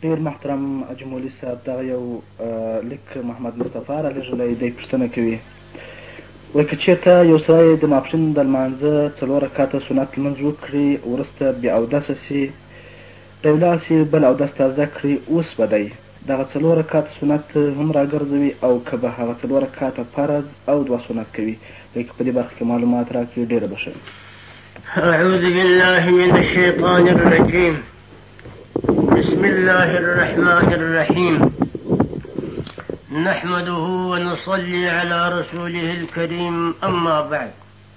ډېر محترم اجمولي صاحب، دغه یو لیک محمد مصطفی رالیږلی دی. پوښتنه کوي، وایي که چېرته یو سړی د ماپښین د لمانځه 4 رکعته سنت لمونځ وکړي، وروسته بې اودسه سي، دی ولاړ سي بل اودس تازه کړي، اوس به دی دغه 4 رکعته سنت هم راګرځوي او که به هغه 4 رکعته فرض او 2 سنت کوي؟ وایي که په دې برخه کې معلومات راکړي ډېره به ښه وي. أعوذ بالله من الشيطان الرجيم. بسم الله الرحمن الرحيم. نحمده ونصلي على رسوله الكريم. أما بعد،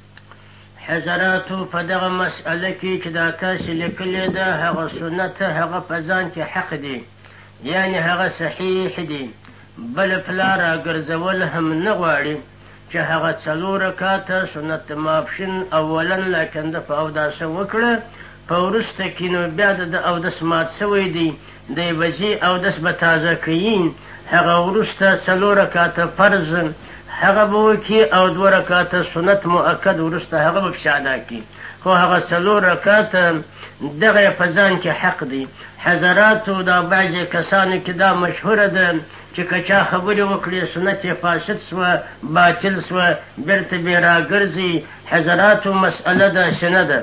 حضراتو په دغه مسئله کې چې دا تاسې لیکلې ده هغه سنت هغه په ځان کې حق دی، یعنې هغه صحیح دی، بل پلا راګرځول هم نه غواړي چې هغه 4 رکعاته سنت ماپښین اولا لکن ده په اوداسه وکړه، په وروسته کې نو بیا د اودس مات سوی دی، دی به ځي اودس به تازه کوي، هغه وروسته 4 رکعاته فرض هغه به وکړي او 2 رکعاته سنت مؤکد وروسته هغه به پکې ادا کړي، خو هغه 4 رکعاته دغه یې په ځان کې حق دی. حضراتو دا بعضې کسانو کې دا مشهوره ده چې که چا خبرې وکړي سنت یې فاسد سوه، باطل سوه، بیرته بې راګرځي. حضراتو مسئله داسې نه ده.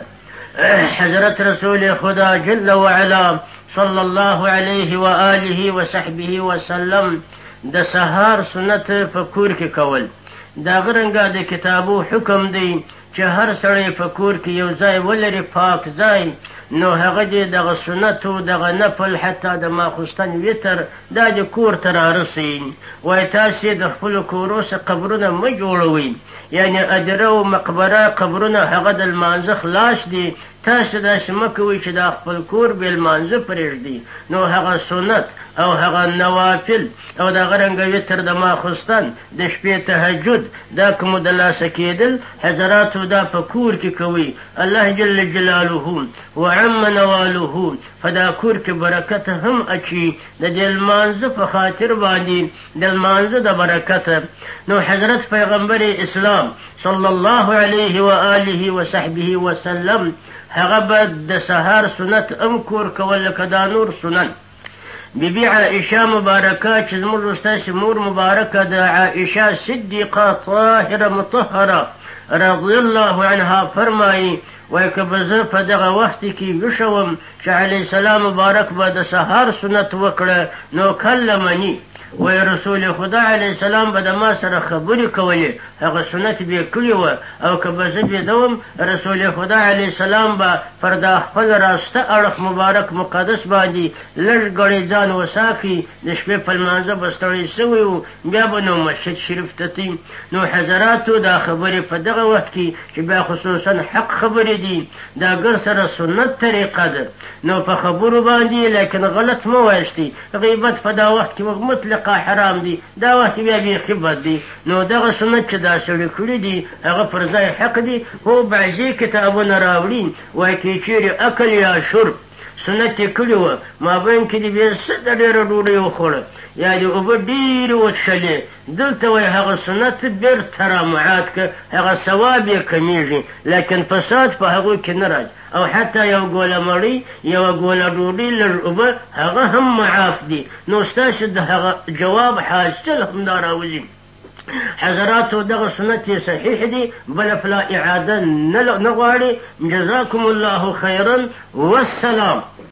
حضرت رسول خدا جل وعلا صلی الله علیه و آله و صحبه وسلم د سهار سنت په کور کې کول، د هغه رنګه د کتابو حکم دی چې هر سړی په کور کې یو ځای ولري، پاک ځای، نو هغه دې دغه سنتو دغه نفل حتی د ماخوستن وتر دا د کور ته رارسوي. وایي تاسې د خپلو کورو څخه قبرونه مه جوړوئ، یعنې ادره و مقبره قبرونه هغه د لمانځه خلاص دي، تاسې داسې مه کوئ چې دا خپل کور بې لمانځه پرېږدي. نو هغه سنت او هغه نوافل او د هغه رنګه وتر د ماخوستن د شپې تهجد دا که مو د لاسه کېدل حضراتو دا په کور کې کوي. الله جل جلاله وعم نواله په دا کور کې برکت هم اچي د دې لمانځه په خاطر باندې د لمانځه د برکته. نو حضرت پیغمبر اسلام صلی الله علیه و آله و صحبه وسلم هغه به د سهار سنت ام کور کول لکه دا نور سنن. بیبي عائشه مبارکه چې زموږ استاسې مور مبارکه د عائشه صدیقه طاهره مطهره رضی الله عنها فرمایي، وایي که به زه په دغه وخت کې ویښه وم چې علیه السلام مبارک به د سهار سنت وکړه نو کلمني، وایي رسول خدا علیه السلام به د ما سره خبرې کولې، هغه سنت به یې کړې وه، او که به زه بیده وم رسول خدا علیه السلام به پر دا خپل راسته اړخ مبارک مقدس باندې لږ ګړی ځان وساکي، د شپې په لمانځه به ستړی سوی و، بیا به نو مسجد شریف ته ځي. نو حضراتو دا خبرې په دغه وخت کې چې بیا خصوصا حق خبرې دي دا ګر سره سنت طریقه ده، نو په خبرو باندې لیکن غلط مه وایستئ. غیبت په دا وخت کې مطلق حرام دی، دا وخت بیا بیخي بد دی. نو دغه سنت چې دا سړي کړي دي هغه پر ځای حق دی. خو بعضې کتابونه راوړي وایي که چیرې اکل یا شرب سنت یې کړي وه، مابین کې دې بیا څه د ډېره ډوډۍ وخوړه یا دې اوبه ډېرې وڅښلې، دلته وایي هغه سنت بېرته رامعاد که هغه ثواب یې کمیږي، لیکن فساد په هغوی کې نه راځي. او حتی یو ګوله مړۍ یوه ګوله ډوډۍ لږ اوبه هغه هم معاف دي. نو ستاسې د هغه جواب حاصل همدا راوځي. حضراتو دغه سنت یې صحیح دی، بله فلا اعاده نه غواړي. جزاکم الله خیرا والسلام.